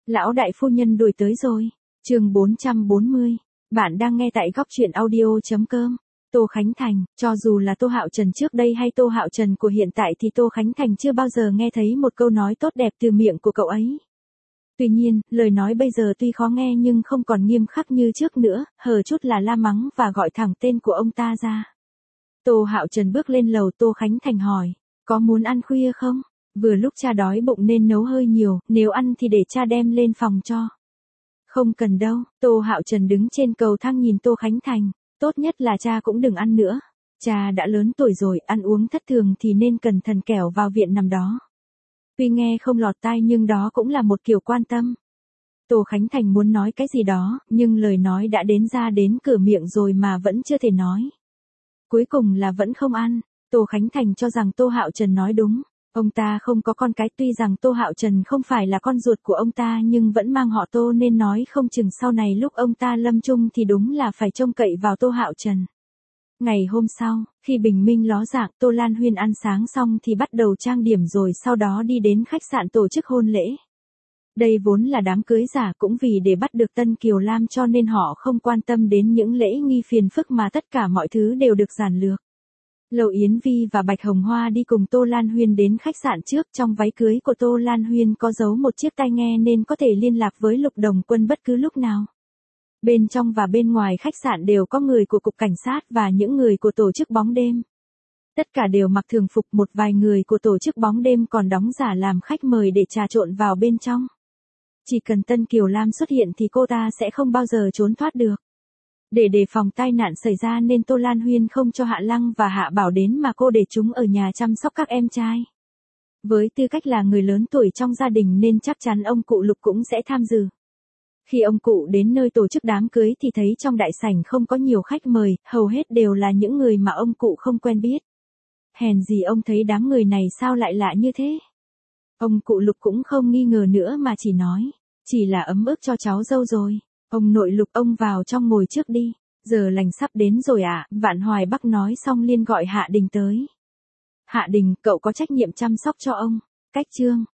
Lão đại phu nhân đuổi tới rồi. Chương 440. Bạn đang nghe tại góc truyện audio.com. Tô Khánh Thành, cho dù là Tô Hạo Trần trước đây hay Tô Hạo Trần của hiện tại thì Tô Khánh Thành chưa bao giờ nghe thấy một câu nói tốt đẹp từ miệng của cậu ấy. Tuy nhiên, lời nói bây giờ tuy khó nghe nhưng không còn nghiêm khắc như trước nữa, hờ chút là la mắng và gọi thẳng tên của ông ta ra. Tô Hạo Trần bước lên lầu, Tô Khánh Thành hỏi, có muốn ăn khuya không? Vừa lúc cha đói bụng nên nấu hơi nhiều, nếu ăn thì để cha đem lên phòng cho. Không cần đâu. Tô Hạo Trần đứng trên cầu thang nhìn Tô Khánh Thành, tốt nhất là cha cũng đừng ăn nữa. Cha đã lớn tuổi rồi, ăn uống thất thường thì nên cẩn thận kẻo vào viện nằm đó. Tuy nghe không lọt tai nhưng đó cũng là một kiểu quan tâm. Tô Khánh Thành muốn nói cái gì đó, nhưng lời nói đã ra đến cửa miệng rồi mà vẫn chưa thể nói. Cuối cùng là vẫn không ăn. Tô Khánh Thành cho rằng Tô Hạo Trần nói đúng. Ông ta không có con cái, tuy rằng Tô Hạo Trần không phải là con ruột của ông ta nhưng vẫn mang họ Tô nên nói không chừng sau này lúc ông ta lâm chung thì đúng là phải trông cậy vào Tô Hạo Trần. Ngày hôm sau, khi bình minh ló dạng, Tô Lan Huyên ăn sáng xong thì bắt đầu trang điểm rồi sau đó đi đến khách sạn tổ chức hôn lễ. Đây vốn là đám cưới giả, cũng vì để bắt được Tân Kiều Lam cho nên họ không quan tâm đến những lễ nghi phiền phức mà tất cả mọi thứ đều được giản lược. Lầu Yến Vi và Bạch Hồng Hoa đi cùng Tô Lan Huyên đến khách sạn trước, trong váy cưới của Tô Lan Huyên có giấu một chiếc tai nghe nên có thể liên lạc với Lục Đồng Quân bất cứ lúc nào. Bên trong và bên ngoài khách sạn đều có người của cục cảnh sát và những người của tổ chức bóng đêm. Tất cả đều mặc thường phục, một vài người của tổ chức bóng đêm còn đóng giả làm khách mời để trà trộn vào bên trong. Chỉ cần Tân Kiều Lam xuất hiện thì cô ta sẽ không bao giờ trốn thoát được. Để đề phòng tai nạn xảy ra nên Tô Lan Huyên không cho Hạ Lăng và Hạ Bảo đến mà cô để chúng ở nhà chăm sóc các em trai. Với tư cách là người lớn tuổi trong gia đình nên chắc chắn ông cụ Lục cũng sẽ tham dự. Khi ông cụ đến nơi tổ chức đám cưới thì thấy trong đại sảnh không có nhiều khách mời, hầu hết đều là những người mà ông cụ không quen biết. Hèn gì ông thấy đám người này sao lại lạ như thế? Ông cụ Lục cũng không nghi ngờ nữa mà chỉ nói, chỉ là ấm ức cho cháu dâu rồi. Ông nội Lục, ông vào trong ngồi trước đi, giờ lành sắp đến rồi ạ. Vạn Hoài Bắc nói xong liền gọi Hạ Đình tới. Hạ Đình, cậu có trách nhiệm chăm sóc cho ông. Cách chương.